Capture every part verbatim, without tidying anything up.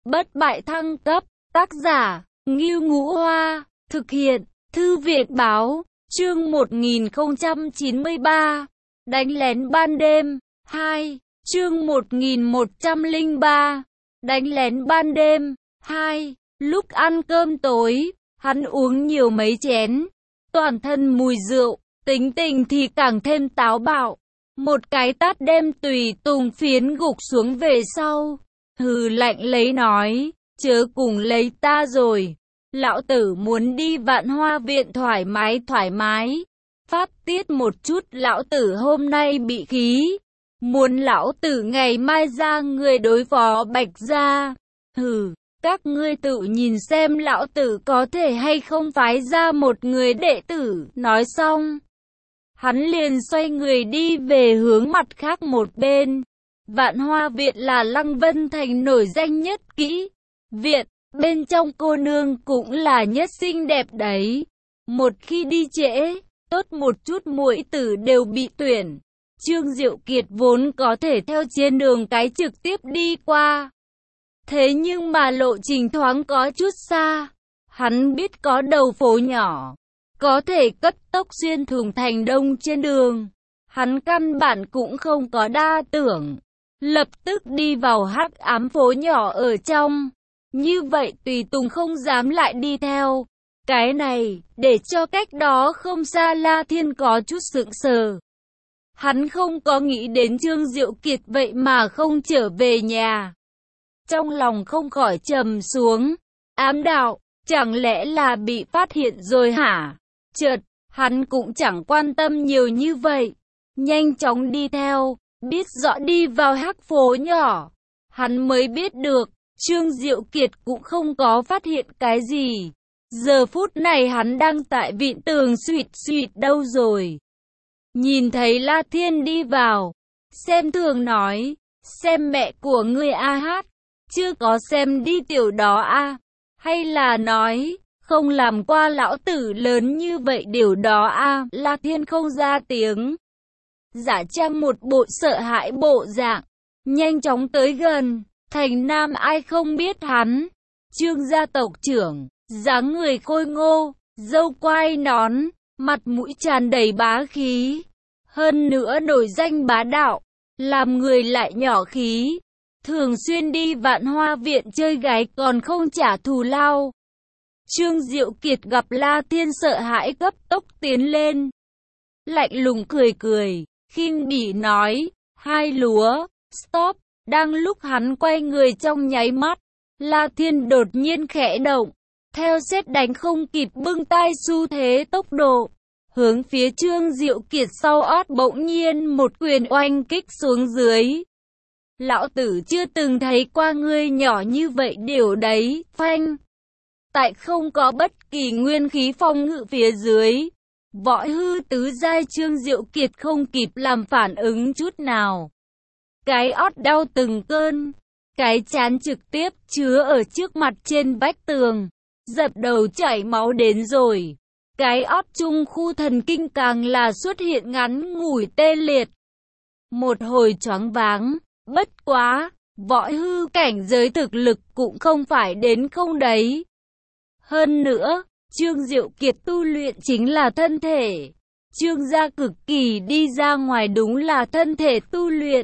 Bất bại thăng cấp, tác giả, Ngưu Ngũ Hoa, thực hiện, Thư viện Báo, chương một nghìn không trăm chín mươi ba, đánh lén ban đêm, hai, chương một nghìn một trăm lẻ ba, đánh lén ban đêm, hai, lúc ăn cơm tối, hắn uống nhiều mấy chén, toàn thân mùi rượu, tính tình thì càng thêm táo bạo, một cái tát đem tùy tùng phiến gục xuống về sau, hừ lạnh lấy nói, chớ cùng lấy ta rồi, lão tử muốn đi Vạn Hoa viện thoải mái thoải mái, phát tiết một chút lão tử hôm nay bị khí, muốn lão tử ngày mai ra người đối phó Bạch gia, hừ, các ngươi tự nhìn xem lão tử có thể hay không phái ra một người đệ tử, nói xong. Hắn liền xoay người đi về hướng mặt khác một bên. Vạn Hoa viện là Lăng Vân Thành nổi danh nhất kỹ viện, bên trong cô nương cũng là nhất xinh đẹp đấy. Một khi đi trễ, tốt một chút muội tử đều bị tuyển. Trương Diệu Kiệt vốn có thể theo trên đường cái trực tiếp đi qua. Thế nhưng mà lộ trình thoáng có chút xa. Hắn biết có đầu phố nhỏ, có thể cấp tốc xuyên thủng thành đông trên đường. Hắn căn bản cũng không có đa tưởng. Lập tức đi vào hắc ám phố nhỏ ở trong. Như vậy tùy tùng không dám lại đi theo. Cái này, để cho cách đó không xa La Thiên có chút sững sờ. Hắn không có nghĩ đến Trương Diệu Kiệt vậy mà không trở về nhà. Trong lòng không khỏi trầm xuống. Ám đạo, chẳng lẽ là bị phát hiện rồi hả? Chợt, hắn cũng chẳng quan tâm nhiều như vậy. Nhanh chóng đi theo, biết rõ đi vào hắc phố nhỏ. Hắn mới biết được, Trương Diệu Kiệt cũng không có phát hiện cái gì. Giờ phút này hắn đang tại viện tường suỵt suỵt đâu rồi. Nhìn thấy La Thiên đi vào, xem thường nói, xem mẹ của ngươi a hát, chưa có xem đi tiểu đó a, hay là nói, không làm qua lão tử lớn như vậy điều đó a. La Thiên không ra tiếng, giả trang một bộ sợ hãi bộ dạng, nhanh chóng tới gần. Thành Nam ai không biết hắn, Trương gia tộc trưởng, dáng người khôi ngô, râu quai nón, mặt mũi tràn đầy bá khí, hơn nữa nổi danh bá đạo, làm người lại nhỏ khí, thường xuyên đi Vạn Hoa viện chơi gái còn không trả thù lao. Trương Diệu Kiệt gặp La Thiên sợ hãi cấp tốc tiến lên, lạnh lùng cười cười, khinh bỉ nói, hai lúa, stop. Đang lúc hắn quay người trong nháy mắt, La Thiên đột nhiên khẽ động, theo sét đánh không kịp bưng tay xu thế tốc độ, hướng phía Trương Diệu Kiệt sau ót bỗng nhiên một quyền oanh kích xuống dưới. Lão tử chưa từng thấy qua ngươi nhỏ như vậy điều đấy, phanh. Tại không có bất kỳ nguyên khí phong ngự phía dưới, võ hư tứ giai Trương Diệu Kiệt không kịp làm phản ứng chút nào. Cái ót đau từng cơn, cái chán trực tiếp chứa ở trước mặt trên vách tường, dập đầu chảy máu đến rồi. Cái ót trung khu thần kinh càng là xuất hiện ngắn ngủi tê liệt. Một hồi choáng váng, bất quá, võ hư cảnh giới thực lực cũng không phải đến không đấy. Hơn nữa, Trương Diệu Kiệt tu luyện chính là thân thể. Trương gia cực kỳ đi ra ngoài đúng là thân thể tu luyện.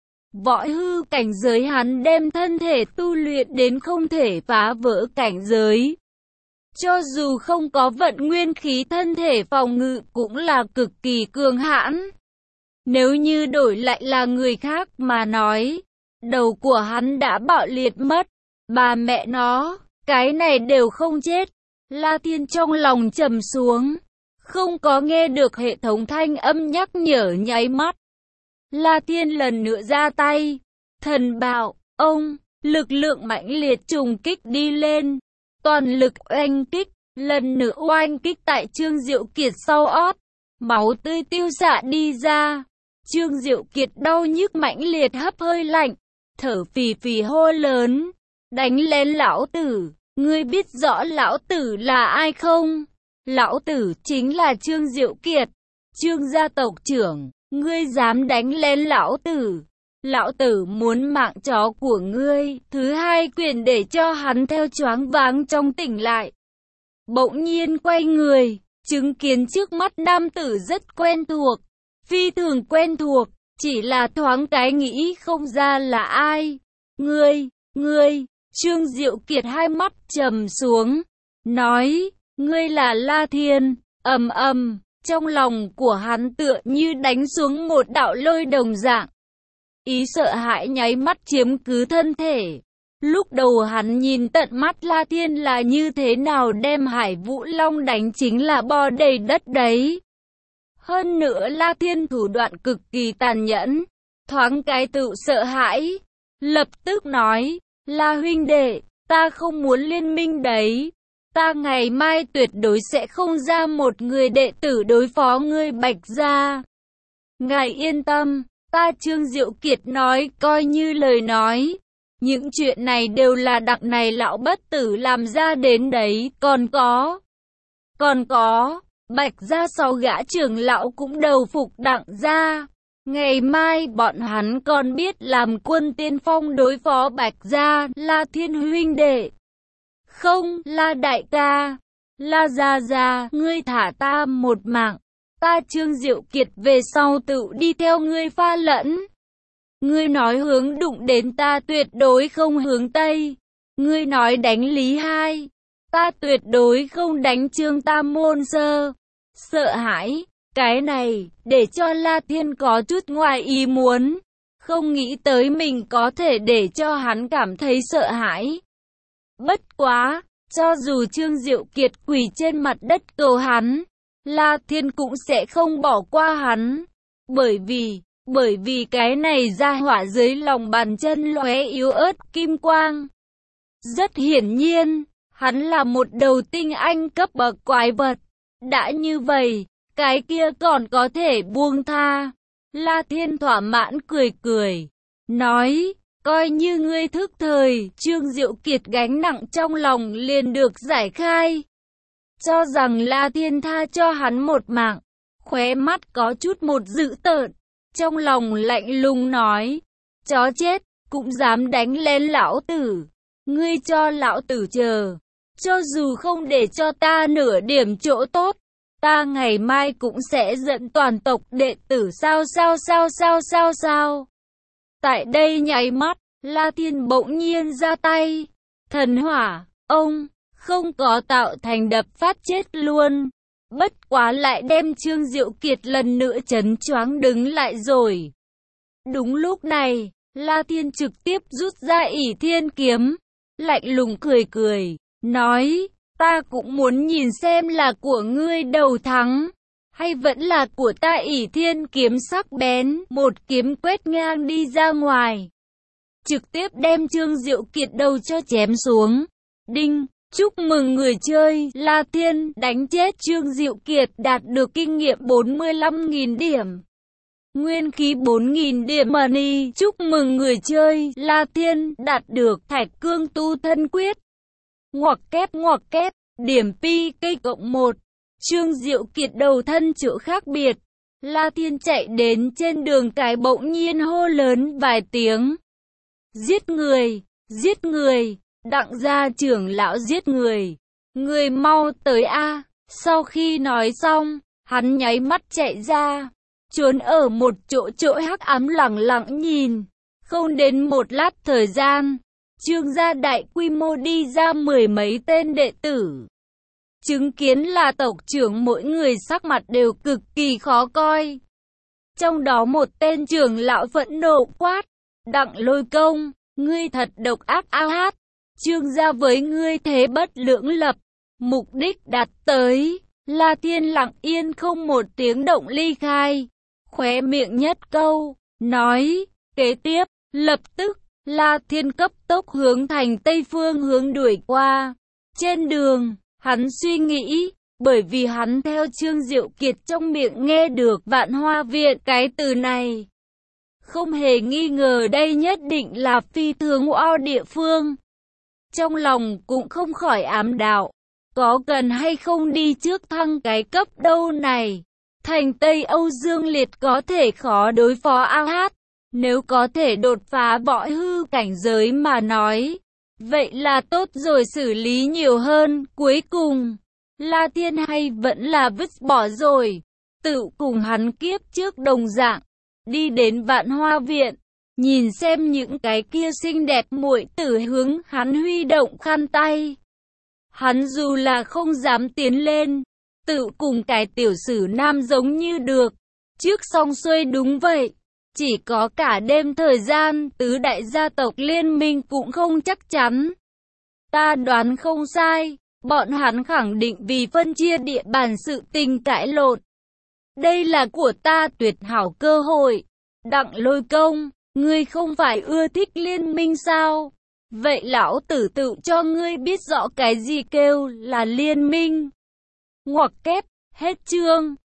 Võ hư cảnh giới hắn đem thân thể tu luyện đến không thể phá vỡ cảnh giới. Cho dù không có vận nguyên khí thân thể phòng ngự cũng là cực kỳ cường hãn. Nếu như đổi lại là người khác mà nói, đầu của hắn đã bạo liệt mất. Bà mẹ nó, cái này đều không chết. La Thiên trong lòng trầm xuống, không có nghe được hệ thống thanh âm nhắc nhở nháy mắt. La Thiên lần nữa ra tay, thần bạo, ông, lực lượng mãnh liệt trùng kích đi lên, toàn lực oanh kích, lần nữa oanh kích tại Trương Diệu Kiệt sau ót, máu tươi tiêu xạ đi ra, Trương Diệu Kiệt đau nhức mãnh liệt hấp hơi lạnh, thở phì phì hô lớn, đánh lên lão tử, ngươi biết rõ lão tử là ai không? Lão tử chính là Trương Diệu Kiệt, Trương gia tộc trưởng. Ngươi dám đánh lên lão tử, Lão tử muốn mạng chó của ngươi. Thứ hai quyền để cho hắn theo choáng váng trong tỉnh lại. Bỗng nhiên quay người, chứng kiến trước mắt nam tử rất quen thuộc, phi thường quen thuộc, chỉ là thoáng cái nghĩ không ra là ai. Ngươi, ngươi, Trương Diệu Kiệt hai mắt trầm xuống, nói, ngươi là La Thiên. Ầm ầm, trong lòng của hắn tựa như đánh xuống một đạo lôi đồng dạng. Ý sợ hãi nháy mắt chiếm cứ thân thể. Lúc đầu hắn nhìn tận mắt La Thiên là như thế nào đem Hải Vũ Long đánh chính là bo đầy đất đấy. Hơn nữa La Thiên thủ đoạn cực kỳ tàn nhẫn, thoáng cái tự sợ hãi, lập tức nói, La huynh đệ, ta không muốn liên minh đấy. Ta ngày mai tuyệt đối sẽ không ra một người đệ tử đối phó ngươi Bạch gia. Ngài yên tâm, ta Trương Diệu Kiệt nói coi như lời nói. Những chuyện này đều là đặng này lão bất tử làm ra đến đấy, còn có. Còn có, Bạch gia sau gã trưởng lão cũng đầu phục đặng gia. Ngày mai bọn hắn còn biết làm quân tiên phong đối phó Bạch gia. La Thiên huynh đệ. Không, La đại ca. La gia gia, ngươi thả ta một mạng. Ta Trương Diệu Kiệt về sau tự đi theo ngươi pha lẫn. Ngươi nói hướng đụng đến ta tuyệt đối không hướng Tây. Ngươi nói đánh Lý Hai. Ta tuyệt đối không đánh Trương Tam Môn Sơ. Sợ hãi, cái này, để cho La Thiên có chút ngoài ý muốn. Không nghĩ tới mình có thể để cho hắn cảm thấy sợ hãi. Bất quá, cho dù Trương Diệu Kiệt quỳ trên mặt đất cầu hắn, La Thiên cũng sẽ không bỏ qua hắn. Bởi vì, bởi vì cái này ra hỏa dưới lòng bàn chân lóe yếu ớt kim quang. Rất hiển nhiên, hắn là một đầu tinh anh cấp bậc quái vật. Đã như vậy, cái kia còn có thể buông tha. La Thiên thỏa mãn cười cười, nói, coi như ngươi thức thời. Trương Diệu Kiệt gánh nặng trong lòng liền được giải khai. Cho rằng La Thiên tha cho hắn một mạng, khóe mắt có chút một dữ tợn, trong lòng lạnh lùng nói, chó chết, cũng dám đánh lên lão tử. Ngươi cho lão tử chờ, cho dù không để cho ta nửa điểm chỗ tốt, ta ngày mai cũng sẽ dẫn toàn tộc đệ tử sao sao sao sao sao sao. Tại đây nháy mắt, La Thiên bỗng nhiên ra tay, thần hỏa, ông, không có tạo thành đập phát chết luôn. Bất quá lại đem Trương Diệu Kiệt lần nữa chấn choáng đứng lại rồi. Đúng lúc này, La Thiên trực tiếp rút ra ỷ thiên kiếm, lạnh lùng cười cười, nói, ta cũng muốn nhìn xem là của ngươi đầu thắng, hay vẫn là của ta. ỷ thiên kiếm sắc bén, một kiếm quét ngang đi ra ngoài, trực tiếp đem Trương Diệu Kiệt đầu cho chém xuống. Đinh! Chúc mừng người chơi, La Thiên đánh chết Trương Diệu Kiệt, đạt được kinh nghiệm bốn mươi lăm nghìn điểm. Nguyên khí bốn nghìn điểm money. Chúc mừng người chơi, La Thiên đạt được Thạch Cương Tu Thân Quyết. Ngoặc kép ngoặc kép, điểm pi cây cộng một. Trương Diệu Kiệt đầu thân chỗ khác biệt. La Thiên chạy đến trên đường cái bỗng nhiên hô lớn vài tiếng. Giết người, giết người. Đặng gia trưởng lão giết người, người mau tới a. Sau khi nói xong, hắn nháy mắt chạy ra, trốn ở một chỗ chỗ hắc ám lẳng lặng nhìn. Không đến một lát thời gian, Trương gia đại quy mô đi ra mười mấy tên đệ tử. Chứng kiến là tộc trưởng mỗi người sắc mặt đều cực kỳ khó coi. Trong đó một tên trưởng lão phẫn nộ quát, Đặng Lôi Công, ngươi thật độc ác a hát. Trương gia với ngươi thế bất lưỡng lập, mục đích đạt tới. La Thiên lặng yên không một tiếng động ly khai, khóe miệng nhất câu, nói, kế tiếp, lập tức, La Thiên cấp tốc hướng thành tây phương hướng đuổi qua. Trên đường, hắn suy nghĩ, bởi vì hắn theo Trương Diệu Kiệt trong miệng nghe được Vạn Hoa Viện cái từ này. Không hề nghi ngờ đây nhất định là phi thường oao địa phương. Trong lòng cũng không khỏi ám đạo, có cần hay không đi trước thăng cái cấp đâu này. Thành Tây Âu Dương Liệt có thể khó đối phó a hát. Nếu có thể đột phá võ hư cảnh giới mà nói, vậy là tốt rồi, xử lý nhiều hơn. Cuối cùng, La Thiên hay vẫn là vứt bỏ rồi, tự cùng hắn kiếp trước đồng dạng, đi đến Vạn Hoa Viện, nhìn xem những cái kia xinh đẹp muội tử hướng hắn huy động khăn tay. Hắn dù là không dám tiến lên, tự cùng cái tiểu sử nam giống như được. Trước xong xuôi đúng vậy, chỉ có cả đêm thời gian, tứ đại gia tộc liên minh cũng không chắc chắn. Ta đoán không sai, bọn hắn khẳng định vì phân chia địa bàn sự tình cãi lộn. Đây là của ta tuyệt hảo cơ hội. Đặng Lôi Công, ngươi không phải ưa thích liên minh sao? Vậy lão tử tự cho ngươi biết rõ cái gì kêu là liên minh. Ngoặc kép, hết chương.